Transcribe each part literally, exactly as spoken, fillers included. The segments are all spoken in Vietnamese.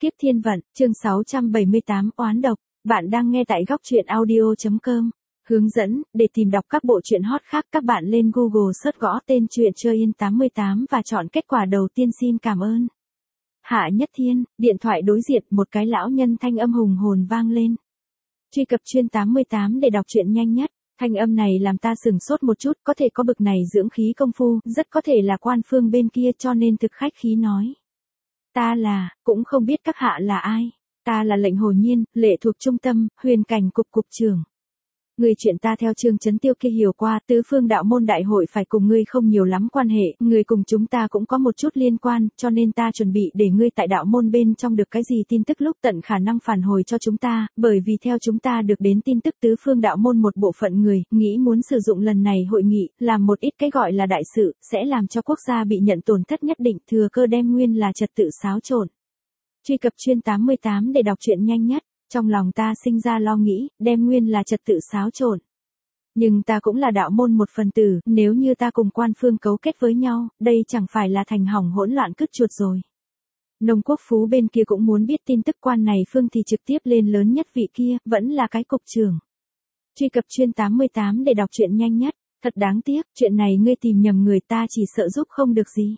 Kiếp thiên vận, chương sáu trăm bảy mươi tám oán độc. Bạn đang nghe tại góc truyện audio chấm com. Hướng dẫn, để tìm đọc các bộ truyện hot khác các bạn lên Google search gõ tên truyện Chơi Yên tám mươi tám và chọn kết quả đầu tiên. Xin cảm ơn. Hạ Nhất Thiên, điện thoại đối diện một cái lão nhân thanh âm hùng hồn vang lên. Truy cập chuyên tám mươi tám để đọc truyện nhanh nhất. Thanh âm này làm ta sửng sốt một chút, có thể có bực này dưỡng khí công phu, rất có thể là quan phương bên kia cho nên thực khách khí nói. Ta là, cũng không biết các hạ là ai. Ta là Lệnh Hồ Nhiên, lệ thuộc trung tâm, huyền cảnh cục cục trưởng. Người chuyện ta theo Trương Chấn Tiêu kia hiểu qua, tứ phương đạo môn đại hội phải cùng ngươi không nhiều lắm quan hệ, người cùng chúng ta cũng có một chút liên quan, cho nên ta chuẩn bị để ngươi tại đạo môn bên trong được cái gì tin tức lúc tận khả năng phản hồi cho chúng ta, bởi vì theo chúng ta được đến tin tức tứ phương đạo môn một bộ phận người, nghĩ muốn sử dụng lần này hội nghị, làm một ít cái gọi là đại sự, sẽ làm cho quốc gia bị nhận tổn thất nhất định, thừa cơ đem nguyên là trật tự xáo trộn. Truy cập chuyên tám mươi tám để đọc truyện nhanh nhất. Trong lòng ta sinh ra lo nghĩ, đem nguyên là trật tự xáo trộn. Nhưng ta cũng là đạo môn một phần tử, nếu như ta cùng quan phương cấu kết với nhau, đây chẳng phải là thành hỏng hỗn loạn cứt chuột rồi. Nông Quốc Phú bên kia cũng muốn biết tin tức quan này phương thì trực tiếp lên lớn nhất vị kia, vẫn là cái cục trưởng. Truy cập chuyên tám mươi tám để đọc truyện nhanh nhất. Thật đáng tiếc, chuyện này ngươi tìm nhầm người, ta chỉ sợ giúp không được gì.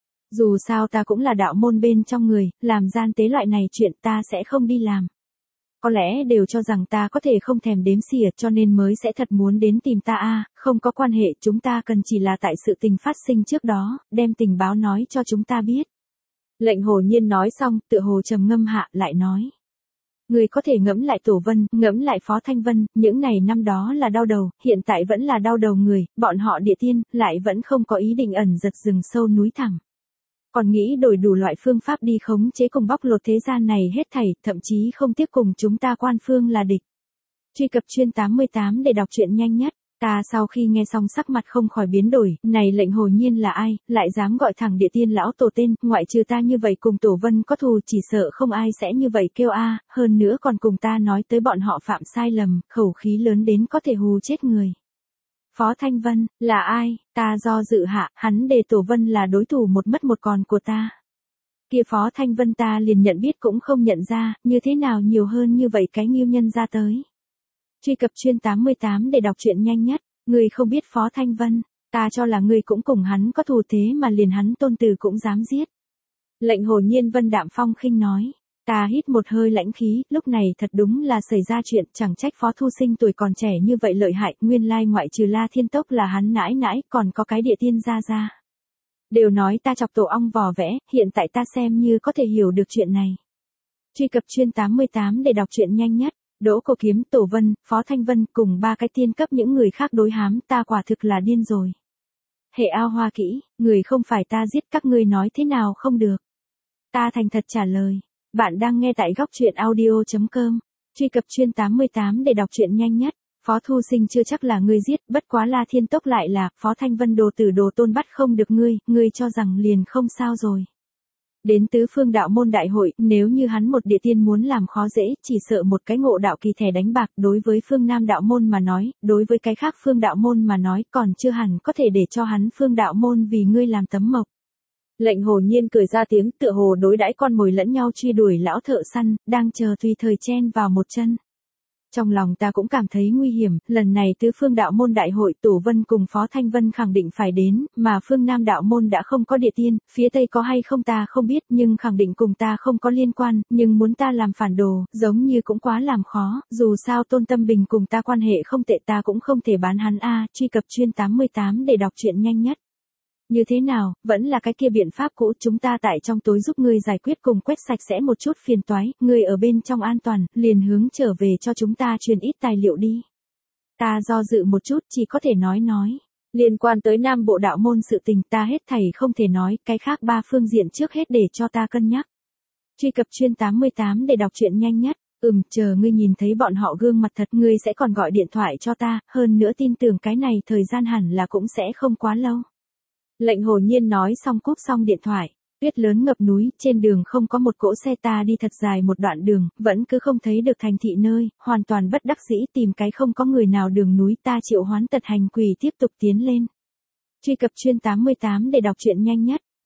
Dù sao ta cũng là đạo môn bên trong người, làm gian tế loại này chuyện ta sẽ không đi làm. Có lẽ đều cho rằng ta có thể không thèm đếm xỉa cho nên mới sẽ thật muốn đến tìm ta a, à, không có quan hệ, chúng ta cần chỉ là tại sự tình phát sinh trước đó, đem tình báo nói cho chúng ta biết. Lệnh Hồ Nhiên nói xong, tựa hồ trầm ngâm hạ, lại nói. Người có thể ngẫm lại Tổ Vân, ngẫm lại Phó Thanh Vân, những này năm đó là đau đầu, hiện tại vẫn là đau đầu người, bọn họ địa tiên, lại vẫn không có ý định ẩn giật rừng sâu núi thẳm. Còn nghĩ đổi đủ loại phương pháp đi khống chế cùng bóc lột thế gian này hết thảy, thậm chí không tiếc cùng chúng ta quan phương là địch. Truy cập chuyên tám mươi tám để đọc truyện nhanh nhất. Ta sau khi nghe xong sắc mặt không khỏi biến đổi, này Lệnh Hồ Nhiên là ai, lại dám gọi thẳng địa tiên lão tổ tên, ngoại trừ ta như vậy cùng Tổ Vân có thù chỉ sợ không ai sẽ như vậy kêu a, hơn nữa còn cùng ta nói tới bọn họ phạm sai lầm, khẩu khí lớn đến có thể hù chết người. Phó Thanh Vân, là ai, ta do dự hạ, hắn đề Tổ Vân là đối thủ một mất một còn của ta. Kia Phó Thanh Vân ta liền nhận biết cũng không nhận ra, như thế nào nhiều hơn như vậy cái nghiêu nhân ra tới. Truy cập chuyên tám mươi tám để đọc truyện nhanh nhất, người không biết Phó Thanh Vân, ta cho là người cũng cùng hắn có thù thế mà liền hắn tôn tử cũng dám giết. Lệnh Hồ Nhiên Vân đạm phong khinh nói. Ta hít một hơi lãnh khí, lúc này thật đúng là xảy ra chuyện, chẳng trách Phó Thu Sinh tuổi còn trẻ như vậy lợi hại, nguyên lai ngoại trừ La Thiên Tốc là hắn nãi nãi, còn có cái địa tiên gia gia. Đều nói ta chọc tổ ong vò vẽ, hiện tại ta xem như có thể hiểu được chuyện này. Truy cập chuyên tám mươi tám để đọc truyện nhanh nhất. Đỗ Cổ Kiếm, Tổ Vân, Phó Thanh Vân cùng ba cái tiên cấp những người khác đối hám, ta quả thực là điên rồi. Hệ ao hoa kỹ, người không phải ta giết, các ngươi nói thế nào không được. Ta thành thật trả lời. Bạn đang nghe tại góc truyện audio chấm com. Truy cập chuyên tám mươi tám để đọc truyện nhanh nhất. Phó Thu Sinh chưa chắc là ngươi giết, bất quá La Thiên Tốc lại là, Phó Thanh Vân đồ tử đồ tôn bắt không được ngươi, ngươi cho rằng liền không sao rồi. Đến tứ phương đạo môn đại hội, nếu như hắn một địa tiên muốn làm khó dễ, chỉ sợ một cái ngộ đạo kỳ thẻ đánh bạc, đối với phương Nam đạo môn mà nói, đối với cái khác phương đạo môn mà nói, còn chưa hẳn có thể để cho hắn phương đạo môn vì ngươi làm tấm mộc. Lệnh Hồ Nhiên cười ra tiếng, tựa hồ đối đãi con mồi lẫn nhau truy đuổi lão thợ săn, đang chờ tùy thời chen vào một chân. Trong lòng ta cũng cảm thấy nguy hiểm, lần này tứ phương đạo môn đại hội Tổ Vân cùng Phó Thanh Vân khẳng định phải đến, mà phương Nam đạo môn đã không có địa tiên, phía Tây có hay không ta không biết nhưng khẳng định cùng ta không có liên quan, nhưng muốn ta làm phản đồ, giống như cũng quá làm khó, dù sao Tôn Tâm Bình cùng ta quan hệ không tệ ta cũng không thể bán hắn a. Truy cập chuyên tám mươi tám để đọc truyện nhanh nhất. Như thế nào, vẫn là cái kia biện pháp cũ, chúng ta tại trong tối giúp ngươi giải quyết cùng quét sạch sẽ một chút phiền toái, ngươi ở bên trong an toàn, liền hướng trở về cho chúng ta truyền ít tài liệu đi. Ta do dự một chút, chỉ có thể nói nói. Liên quan tới Nam Bộ đạo môn sự tình ta hết thảy không thể nói, cái khác ba phương diện trước hết để cho ta cân nhắc. Truy cập chuyên tám mươi tám để đọc truyện nhanh nhất. Ừm, chờ ngươi nhìn thấy bọn họ gương mặt thật, ngươi sẽ còn gọi điện thoại cho ta, hơn nữa tin tưởng cái này thời gian hẳn là cũng sẽ không quá lâu. Lệnh Hồ Nhiên nói xong cúp xong điện thoại, tuyết lớn ngập núi, trên đường không có một cỗ xe, ta đi thật dài một đoạn đường, vẫn cứ không thấy được thành thị nơi, hoàn toàn bất đắc dĩ tìm cái không có người nào đường núi, ta triệu hoán tật hành quỷ tiếp tục tiến lên. Truy cập chuyên tám mươi tám để đọc truyện nhanh nhất.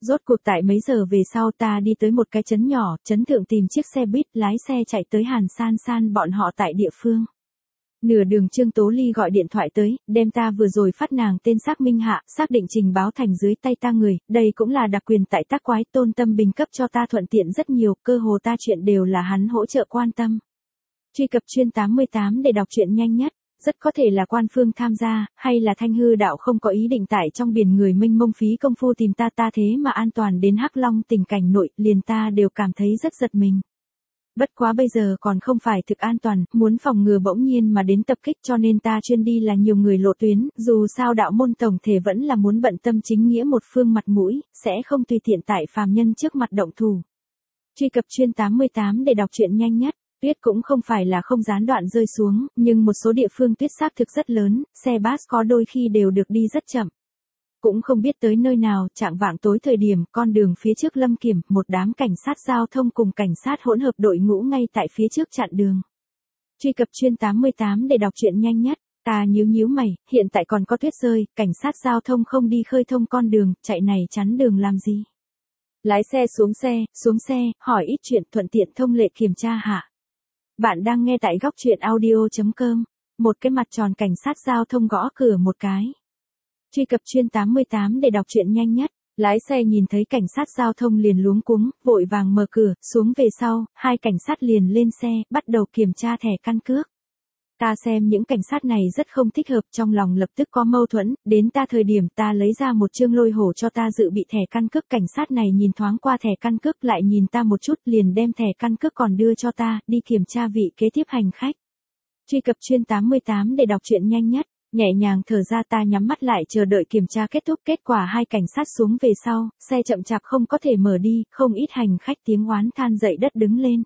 Rốt cuộc tại mấy giờ về sau ta đi tới một cái trấn nhỏ, trấn thượng tìm chiếc xe buýt lái xe chạy tới Hàn San San bọn họ tại địa phương. Nửa đường Trương Tố Ly gọi điện thoại tới, đem ta vừa rồi phát nàng tên xác minh hạ, xác định trình báo thành dưới tay ta người, đây cũng là đặc quyền tại tác quái Tôn Tâm Bình cấp cho ta thuận tiện rất nhiều, cơ hồ ta chuyện đều là hắn hỗ trợ quan tâm. Truy cập chuyên tám mươi tám để đọc truyện nhanh nhất, rất có thể là quan phương tham gia, hay là Thanh Hư đạo không có ý định tại trong biển người mênh mông phí công phu tìm ta ta thế mà an toàn đến Hắc Long tình cảnh nội, liền ta đều cảm thấy rất giật mình. Bất quá bây giờ còn không phải thực an toàn, muốn phòng ngừa bỗng nhiên mà đến tập kích cho nên ta chuyên đi là nhiều người lộ tuyến, dù sao đạo môn tổng thể vẫn là muốn bận tâm chính nghĩa một phương mặt mũi, sẽ không tùy tiện tại phàm nhân trước mặt động thủ. Truy cập chuyên tám mươi tám để đọc truyện nhanh nhất, tuyết cũng không phải là không gián đoạn rơi xuống, nhưng một số địa phương tuyết xác thực rất lớn, xe bus có đôi khi đều được đi rất chậm. Cũng không biết tới nơi nào, chạng vạng tối thời điểm, con đường phía trước lâm kiểm, một đám cảnh sát giao thông cùng cảnh sát hỗn hợp đội ngũ ngay tại phía trước chặn đường. Truy cập chuyên tám mươi tám để đọc truyện nhanh nhất, ta nhíu nhíu mày, hiện tại còn có tuyết rơi, cảnh sát giao thông không đi khơi thông con đường, chạy này chắn đường làm gì? Lái xe xuống xe, xuống xe, hỏi ít chuyện thuận tiện thông lệ kiểm tra hạ. Bạn đang nghe tại góc truyện audio chấm com, một cái mặt tròn cảnh sát giao thông gõ cửa một cái. Truy cập chuyên tám mươi tám để đọc truyện nhanh nhất, lái xe nhìn thấy cảnh sát giao thông liền luống cuống, vội vàng mở cửa, xuống về sau, hai cảnh sát liền lên xe, bắt đầu kiểm tra thẻ căn cước. Ta xem những cảnh sát này rất không thích hợp, trong lòng lập tức có mâu thuẫn, đến ta thời điểm ta lấy ra một chương lôi hổ cho ta dự bị thẻ căn cước, cảnh sát này nhìn thoáng qua thẻ căn cước lại nhìn ta một chút liền đem thẻ căn cước còn đưa cho ta, đi kiểm tra vị kế tiếp hành khách. Truy cập chuyên tám mươi tám để đọc truyện nhanh nhất. Nhẹ nhàng thở ra ta nhắm mắt lại chờ đợi kiểm tra kết thúc, kết quả hai cảnh sát xuống về sau, xe chậm chạp không có thể mở đi, không ít hành khách tiếng oán than dậy đất đứng lên.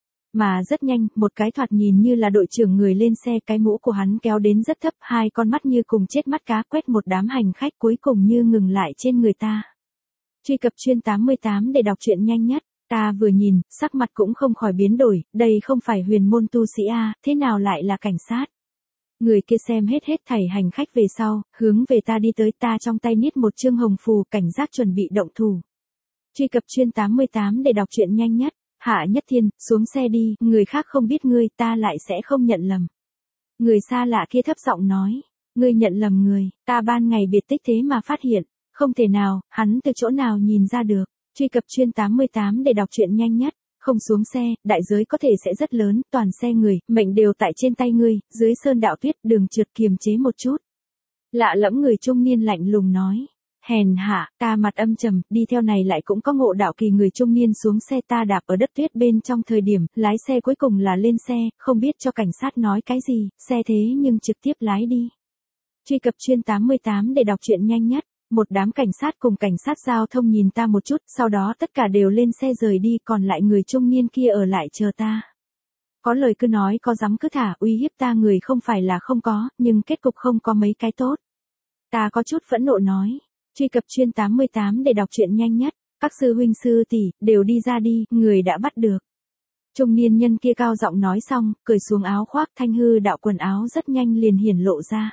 Mà rất nhanh, một cái thoạt nhìn như là đội trưởng người lên xe, cái mũ của hắn kéo đến rất thấp, hai con mắt như cùng chết mắt cá quét một đám hành khách cuối cùng như ngừng lại trên người ta. Truy cập chuyên tám mươi tám để đọc truyện nhanh nhất, ta vừa nhìn, sắc mặt cũng không khỏi biến đổi, đây không phải huyền môn tu sĩ a, thế nào lại là cảnh sát? Người kia xem hết hết thảy hành khách về sau, hướng về ta đi tới, ta trong tay niết một chương hồng phù, cảnh giác chuẩn bị động thủ. Truy cập chuyên tám mươi tám để đọc truyện nhanh nhất, Hạ Nhất Thiên, xuống xe đi, người khác không biết ngươi, ta lại sẽ không nhận lầm. Người xa lạ kia thấp giọng nói, ngươi nhận lầm người, ta ban ngày biệt tích thế mà phát hiện, không thể nào, hắn từ chỗ nào nhìn ra được. Truy cập chuyên tám mươi tám để đọc truyện nhanh nhất. Không xuống xe, đại giới có thể sẽ rất lớn, toàn xe người, mệnh đều tại trên tay ngươi, dưới sơn đạo tuyết, đường trượt kiềm chế một chút. Lạ lẫm người trung niên lạnh lùng nói. Hèn hạ, ta mặt âm trầm, đi theo này lại cũng có ngộ đạo kỳ người trung niên xuống xe, ta đạp ở đất tuyết bên trong thời điểm, lái xe cuối cùng là lên xe, không biết cho cảnh sát nói cái gì, xe thế nhưng trực tiếp lái đi. Truy cập chuyên tám mươi tám để đọc truyện nhanh nhất. Một đám cảnh sát cùng cảnh sát giao thông nhìn ta một chút, sau đó tất cả đều lên xe rời đi, còn lại người trung niên kia ở lại chờ ta. Có lời cứ nói có dám cứ thả, uy hiếp ta người không phải là không có, nhưng kết cục không có mấy cái tốt. Ta có chút phẫn nộ nói. Truy cập chuyên tám mươi tám để đọc truyện nhanh nhất, các sư huynh sư tỷ đều đi ra đi, người đã bắt được. Trung niên nhân kia cao giọng nói xong, cởi xuống áo khoác, Thanh Hư đạo quần áo rất nhanh liền hiển lộ ra.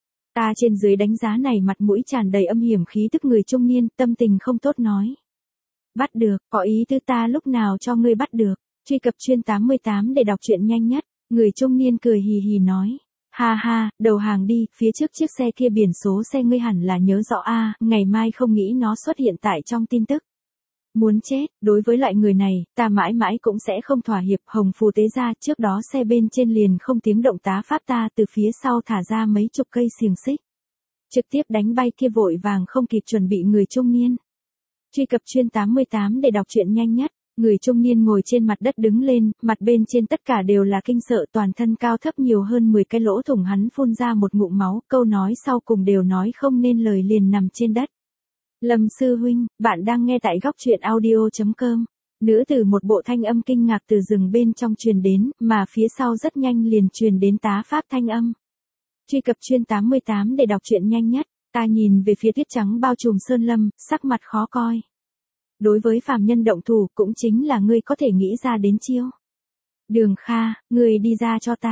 Ta trên dưới đánh giá này mặt mũi tràn đầy âm hiểm khí tức người trung niên, tâm tình không tốt nói. Bắt được, có ý tứ ta lúc nào cho ngươi bắt được. Truy cập chuyên tám mươi tám để đọc truyện nhanh nhất, người trung niên cười hì hì nói. Ha ha, đầu hàng đi, phía trước chiếc xe kia biển số xe ngươi hẳn là nhớ rõ a, ngày mai không nghĩ nó xuất hiện tại trong tin tức. Muốn chết, đối với loại người này, ta mãi mãi cũng sẽ không thỏa hiệp, hồng phù tế ra, trước đó xe bên trên liền không tiếng động tá pháp ta từ phía sau thả ra mấy chục cây xiềng xích. Trực tiếp đánh bay kia vội vàng không kịp chuẩn bị người trung niên. Truy cập chuyên tám mươi tám để đọc truyện nhanh nhất, người trung niên ngồi trên mặt đất đứng lên, mặt bên trên tất cả đều là kinh sợ, toàn thân cao thấp nhiều hơn mười cái lỗ thủng, hắn phun ra một ngụm máu, câu nói sau cùng đều nói không nên lời liền nằm trên đất. Lâm sư huynh, bạn đang nghe tại góc truyện audio chấm com. Nữ tử một bộ thanh âm kinh ngạc từ rừng bên trong truyền đến, mà phía sau rất nhanh liền truyền đến tá pháp thanh âm. Truy cập chuyên tám mươi tám để đọc truyện nhanh nhất, ta nhìn về phía tuyết trắng bao trùm sơn lâm, sắc mặt khó coi. Đối với phàm nhân động thủ cũng chính là ngươi có thể nghĩ ra đến chiêu. Đường Kha, ngươi đi ra cho ta.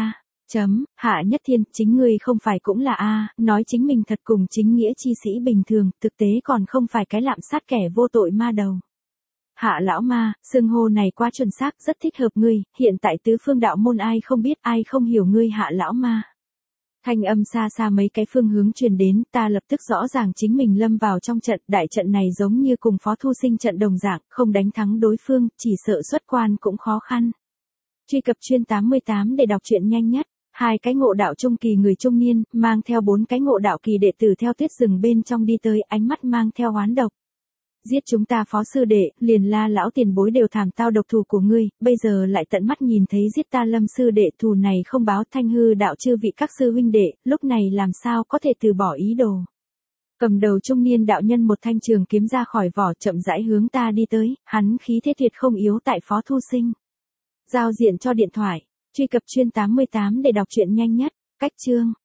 Chấm, Hạ Nhất Thiên, chính ngươi không phải cũng là A, nói chính mình thật cùng chính nghĩa chi sĩ bình thường, thực tế còn không phải cái lạm sát kẻ vô tội ma đầu. Hạ lão ma, xưng hô này quá chuẩn xác, rất thích hợp ngươi, hiện tại tứ phương đạo môn ai không biết ai không hiểu ngươi Hạ lão ma. Thanh âm xa xa mấy cái phương hướng truyền đến, ta lập tức rõ ràng chính mình lâm vào trong trận, đại trận này giống như cùng Phó Thu Sinh trận đồng dạng, không đánh thắng đối phương, chỉ sợ xuất quan cũng khó khăn. Truy cập chuyên tám mươi tám để đọc truyện nhanh nhất. Hai cái ngộ đạo trung kỳ người trung niên, mang theo bốn cái ngộ đạo kỳ đệ tử theo tuyết rừng bên trong đi tới, ánh mắt mang theo oán độc. Giết chúng ta Phó sư đệ, liền La lão tiền bối đều thảm tao độc thủ của ngươi, bây giờ lại tận mắt nhìn thấy giết ta Lâm sư đệ, thù này không báo, Thanh hư đạo chư vị các sư huynh đệ, lúc này làm sao có thể từ bỏ ý đồ. Cầm đầu trung niên đạo nhân một thanh trường kiếm ra khỏi vỏ, chậm rãi hướng ta đi tới, hắn khí thế thiệt không yếu tại Phó Thu Sinh. Giao diện cho điện thoại. Truy cập chuyên tám mươi tám để đọc truyện nhanh nhất. Cách chương